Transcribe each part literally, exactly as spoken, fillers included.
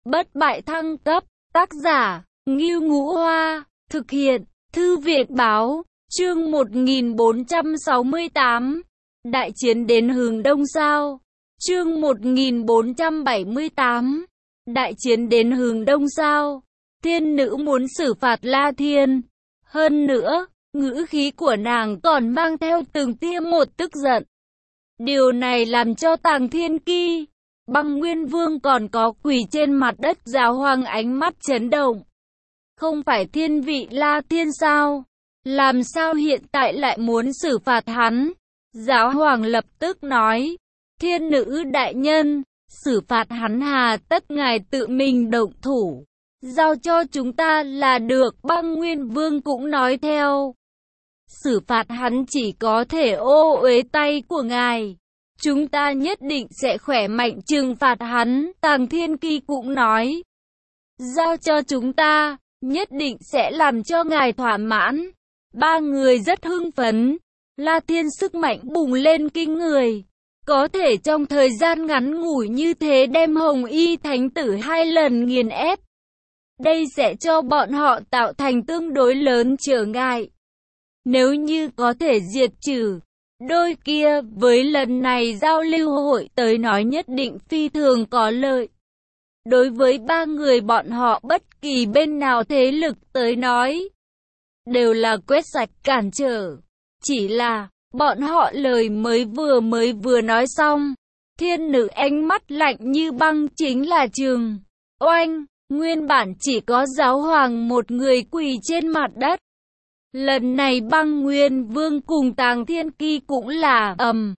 bất bại thăng cấp, tác giả, Ngưu Ngũ Hoa, thực hiện, Thư viện báo, chương một nghìn bốn trăm sáu mươi tám, đại chiến đến hướng đông sao, chương một nghìn bốn trăm bảy mươi tám, đại chiến đến hướng đông sao, thiên nữ muốn xử phạt La Thiên, hơn nữa, ngữ khí của nàng còn mang theo từng tia một tức giận. Điều này làm cho Tàng Thiên Ki, Băng Nguyên Vương còn có quỳ trên mặt đất Giáo Hoàng ánh mắt chấn động. Không phải thiên vị La Thiên sao? Làm sao hiện tại lại muốn xử phạt hắn? Giáo Hoàng lập tức nói, thiên nữ đại nhân, xử phạt hắn hà tất ngài tự mình động thủ. Giao cho chúng ta là được. Băng Nguyên Vương cũng nói theo. Xử phạt hắn chỉ có thể ô uế tay của ngài. Chúng ta nhất định sẽ khỏe mạnh trừng phạt hắn. Tàng Thiên Ki cũng nói, giao cho chúng ta, nhất định sẽ làm cho ngài thỏa mãn. Ba người rất hưng phấn. La Thiên sức mạnh bùng lên kinh người. Có thể trong thời gian ngắn ngủi như thế đem Hồng Y Thánh Tử hai lần nghiền ép. Đây sẽ cho bọn họ tạo thành tương đối lớn trở ngại. Nếu như có thể diệt trừ, đôi kia với lần này giao lưu hội tới nói nhất định phi thường có lợi. Đối với ba người bọn họ bất kỳ bên nào thế lực tới nói, đều là quét sạch cản trở. Chỉ là, bọn họ lời mới vừa mới vừa nói xong, thiên nữ ánh mắt lạnh như băng chính là Trường Oanh. Nguyên bản chỉ có Giáo Hoàng một người quỳ trên mặt đất. Lần này Băng Nguyên Vương cùng Tàng Thiên Ki cũng là ầm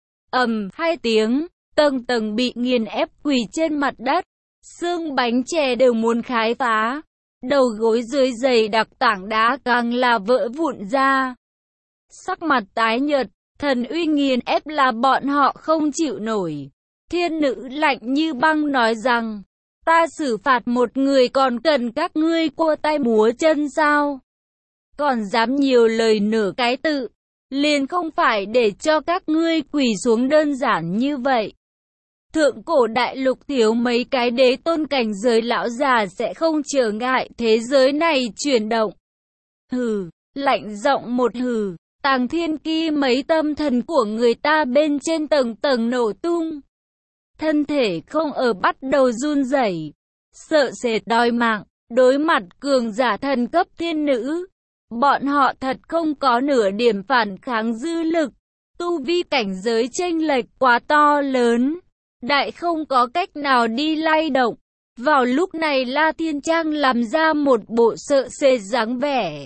ầm hai tiếng, tầng tầng bị nghiền ép quỳ trên mặt đất. Xương bánh chè đều muốn khái phá. Đầu gối dưới giày đặc tảng đá càng là vỡ vụn ra. Sắc mặt tái nhợt, thần uy nghiền ép là bọn họ không chịu nổi. Thiên nữ lạnh như băng nói rằng, ta xử phạt một người còn cần các ngươi cua tay múa chân sao? Còn dám nhiều lời nửa cái tự, liền không phải để cho các ngươi quỳ xuống đơn giản như vậy. Thượng cổ đại lục thiếu mấy cái đế tôn cảnh giới lão già sẽ không trở ngại thế giới này chuyển động. Hừ, lạnh giọng một hừ, Tàng Thiên Ki mấy tâm thần của người ta bên trên tầng tầng nổ tung. Thân thể không ở bắt đầu run rẩy, sợ sệt đòi mạng, đối mặt cường giả thần cấp thiên nữ. Bọn họ thật không có nửa điểm phản kháng dư lực, tu vi cảnh giới chênh lệch quá to lớn, đại không có cách nào đi lay động. Vào lúc này La Thiên Trang làm ra một bộ sợ sệt dáng vẻ.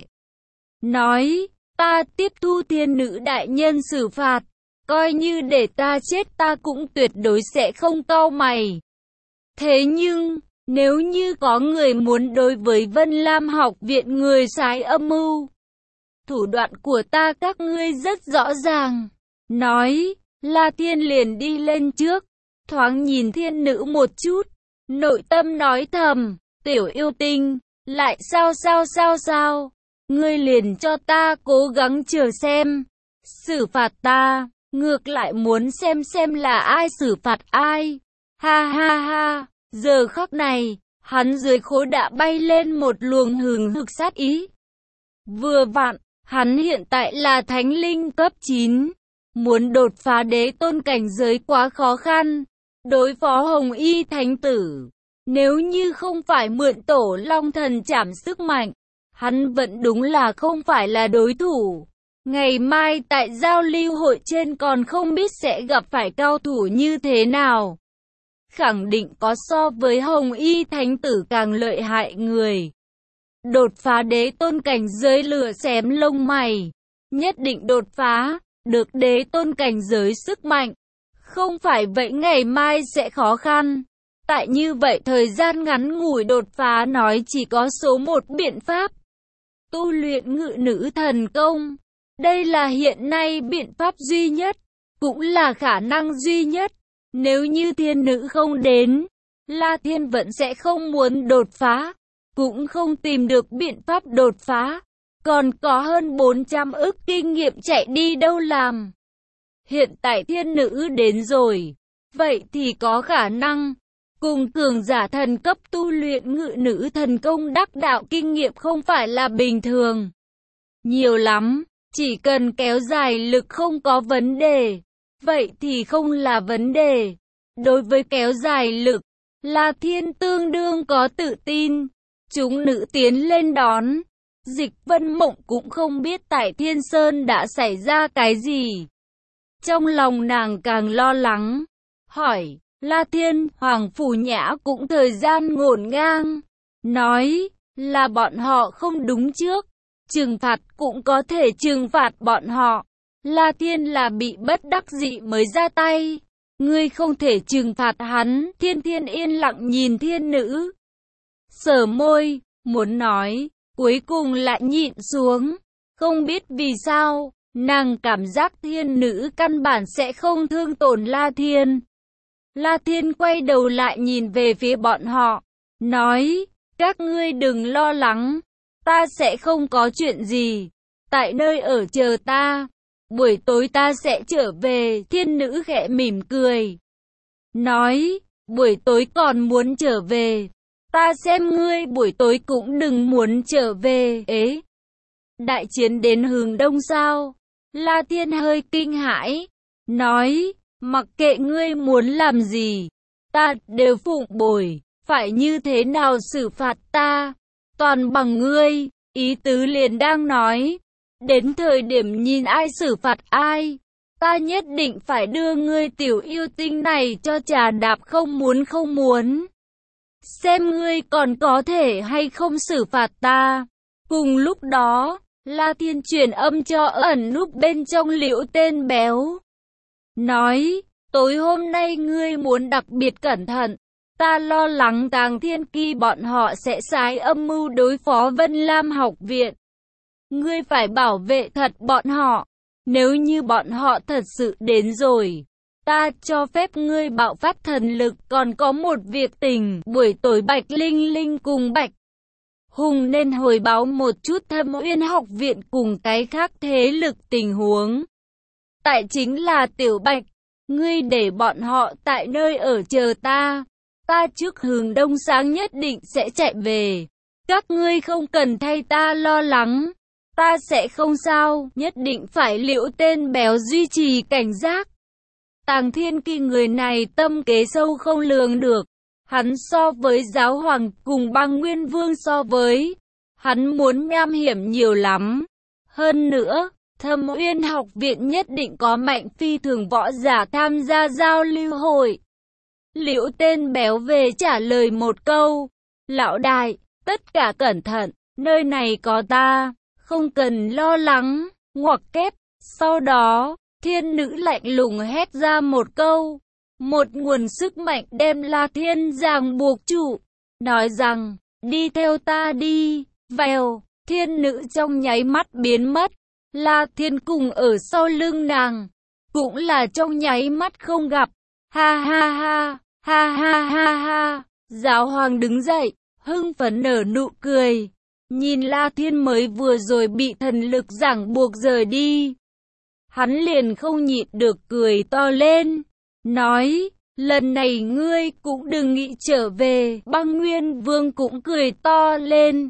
Nói, ta tiếp thu thiên nữ đại nhân xử phạt. Coi như để ta chết ta cũng tuyệt đối sẽ không cau mày. Thế nhưng, nếu như có người muốn đối với Vân Lam học viện người sai âm mưu, thủ đoạn của ta các ngươi rất rõ ràng. Nói, La Thiên liền đi lên trước, thoáng nhìn thiên nữ một chút, nội tâm nói thầm, tiểu yêu tinh, lại sao sao sao sao, ngươi liền cho ta cố gắng chờ xem, xử phạt ta. Ngược lại muốn xem xem là ai xử phạt ai. Ha ha ha, giờ khắc này, hắn dưới khố đã bay lên một luồng hừng hực sát ý. Vừa vặn, hắn hiện tại là thánh linh cấp chín. Muốn đột phá đế tôn cảnh giới quá khó khăn. Đối phó Hồng Y Thánh Tử, nếu như không phải mượn Tổ Long Thần Trảm sức mạnh, hắn vẫn đúng là không phải là đối thủ. Ngày mai tại giao lưu hội trên còn không biết sẽ gặp phải cao thủ như thế nào. Khẳng định có so với Hồng Y Thánh Tử càng lợi hại người. Đột phá đế tôn cảnh giới lửa xém lông mày. Nhất định đột phá, được đế tôn cảnh giới sức mạnh. Không phải vậy ngày mai sẽ khó khăn. Tại như vậy thời gian ngắn ngủi đột phá nói chỉ có số một biện pháp. Tu luyện ngự nữ thần công. Đây là hiện nay biện pháp duy nhất, cũng là khả năng duy nhất. Nếu như thiên nữ không đến, La Thiên vẫn sẽ không muốn đột phá, cũng không tìm được biện pháp đột phá. Còn có hơn bốn trăm ức kinh nghiệm chạy đi đâu làm. Hiện tại thiên nữ đến rồi, vậy thì có khả năng, cùng cường giả thần cấp tu luyện ngự nữ thần công đắc đạo kinh nghiệm không phải là bình thường. Nhiều lắm, chỉ cần kéo dài lực không có vấn đề, vậy thì không là vấn đề. Đối với kéo dài lực, La Thiên tương đương có tự tin. Chúng nữ tiến lên đón. Dịch Vân Mộng cũng không biết tại Thiên Sơn đã xảy ra cái gì. Trong lòng nàng càng lo lắng. Hỏi, La Thiên, Hoàng Phủ Nhã cũng thời gian ngổn ngang. Nói, là bọn họ không đúng trước. Trừng phạt cũng có thể trừng phạt bọn họ. La Thiên là bị bất đắc dĩ mới ra tay. Ngươi không thể trừng phạt hắn. Thiên Thiên yên lặng nhìn thiên nữ. Sở môi, muốn nói, cuối cùng lại nhịn xuống. Không biết vì sao, nàng cảm giác thiên nữ căn bản sẽ không thương tổn La Thiên. La Thiên quay đầu lại nhìn về phía bọn họ. Nói, các ngươi đừng lo lắng. Ta sẽ không có chuyện gì. Tại nơi ở chờ ta. Buổi tối ta sẽ trở về. Thiên nữ khẽ mỉm cười. Nói, buổi tối còn muốn trở về. Ta xem ngươi buổi tối cũng đừng muốn trở về. Ế, đại chiến đến hướng đông sao? La Thiên hơi kinh hãi. Nói, mặc kệ ngươi muốn làm gì, ta đều phụng bồi. Phải như thế nào xử phạt ta, toàn bằng ngươi. Ý tứ liền đang nói, đến thời điểm nhìn ai xử phạt ai, ta nhất định phải đưa ngươi tiểu yêu tinh này cho trà đạp không muốn không muốn. Xem ngươi còn có thể hay không xử phạt ta. Cùng lúc đó, La Thiên truyền âm cho ẩn núp bên trong Liễu tên béo. Nói, tối hôm nay ngươi muốn đặc biệt cẩn thận. Ta lo lắng Tàng Thiên Kỳ bọn họ sẽ sai âm mưu đối phó Vân Lam học viện. Ngươi phải bảo vệ thật bọn họ. Nếu như bọn họ thật sự đến rồi, ta cho phép ngươi bạo phát thần lực. Còn có một việc tình, buổi tối Bạch Linh Linh cùng Bạch Hùng nên hồi báo một chút Thâm Uyên học viện cùng cái khác thế lực tình huống. Tại chính là Tiểu Bạch, ngươi để bọn họ tại nơi ở chờ ta. Ta trước hướng đông sáng nhất định sẽ chạy về. Các ngươi không cần thay ta lo lắng. Ta sẽ không sao, nhất định phải Liễu tên béo duy trì cảnh giác. Tàng Thiên Kỳ người này tâm kế sâu không lường được. Hắn so với giáo hoàng cùng Băng Nguyên Vương so với, hắn muốn nham hiểm nhiều lắm. Hơn nữa, Thâm Uyên học viện nhất định có mạnh phi thường võ giả tham gia giao lưu hội. Liễu tên béo về trả lời một câu. Lão đại, tất cả cẩn thận, nơi này có ta, không cần lo lắng, ngoặc kép. Sau đó, thiên nữ lạnh lùng hét ra một câu. Một nguồn sức mạnh đem La Thiên ràng buộc trụ. Nói rằng, đi theo ta đi, vèo. Thiên nữ trong nháy mắt biến mất. La Thiên cùng ở sau lưng nàng, cũng là trong nháy mắt không gặp. Ha ha ha, ha ha ha ha. Giáo hoàng đứng dậy, hưng phấn nở nụ cười. Nhìn La Thiên mới vừa rồi bị thần lực ràng buộc rời đi, hắn liền không nhịn được cười to lên. Nói, lần này ngươi cũng đừng nghĩ trở về. Băng Nguyên Vương cũng cười to lên.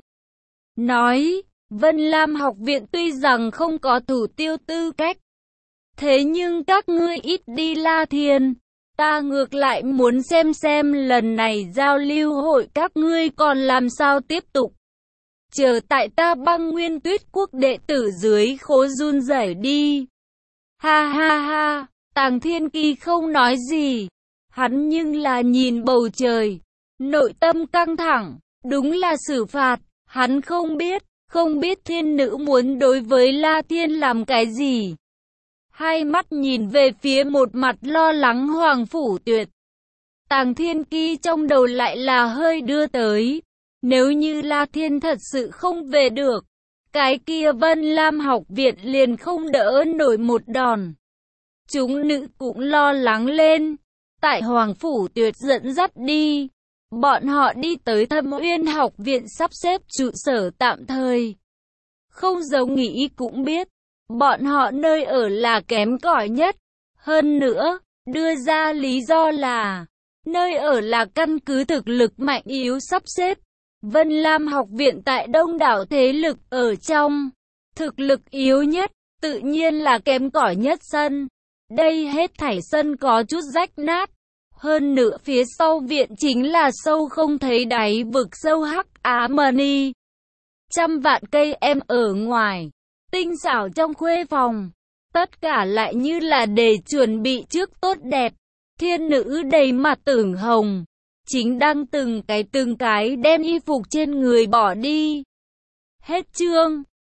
Nói, Vân Lam học viện tuy rằng không có thủ tiêu tư cách, thế nhưng các ngươi ít đi La Thiên. Ta ngược lại muốn xem xem lần này giao lưu hội các ngươi còn làm sao tiếp tục. Chờ tại ta Băng Nguyên Tuyết Quốc đệ tử dưới khố run rẩy đi. Ha ha ha, Tàng Thiên Kỳ không nói gì. Hắn nhưng là nhìn bầu trời, nội tâm căng thẳng. Đúng là xử phạt, hắn không biết, không biết thiên nữ muốn đối với La Thiên làm cái gì. Hai mắt nhìn về phía một mặt lo lắng Hoàng Phủ Tuyệt. Tàng Thiên Kỳ trong đầu lại là hơi đưa tới. Nếu như La Thiên thật sự không về được, cái kia Vân Lam học viện liền không đỡ nổi một đòn. Chúng nữ cũng lo lắng lên. Tại Hoàng Phủ Tuyệt dẫn dắt đi, bọn họ đi tới Thâm Uyên học viện sắp xếp trụ sở tạm thời. Không giống nghĩ cũng biết, bọn họ nơi ở là kém cỏi nhất. Hơn nữa, đưa ra lý do là Nơi ở là căn cứ thực lực mạnh yếu sắp xếp. Vân Lam học viện tại đông đảo thế lực ở trong. Thực lực yếu nhất, tự nhiên là kém cỏi nhất sân. Đây hết thảy sân có chút rách nát. Hơn nữa phía sau viện chính là sâu không thấy đáy vực sâu hắc ám mani. Trăm vạn cây em ở ngoài, tinh xảo trong khuê phòng. Tất cả lại như là để chuẩn bị trước tốt đẹp. Thiên nữ đầy mặt tưởng hồng, chính đang từng cái từng cái đem y phục trên người bỏ đi. Hết chương.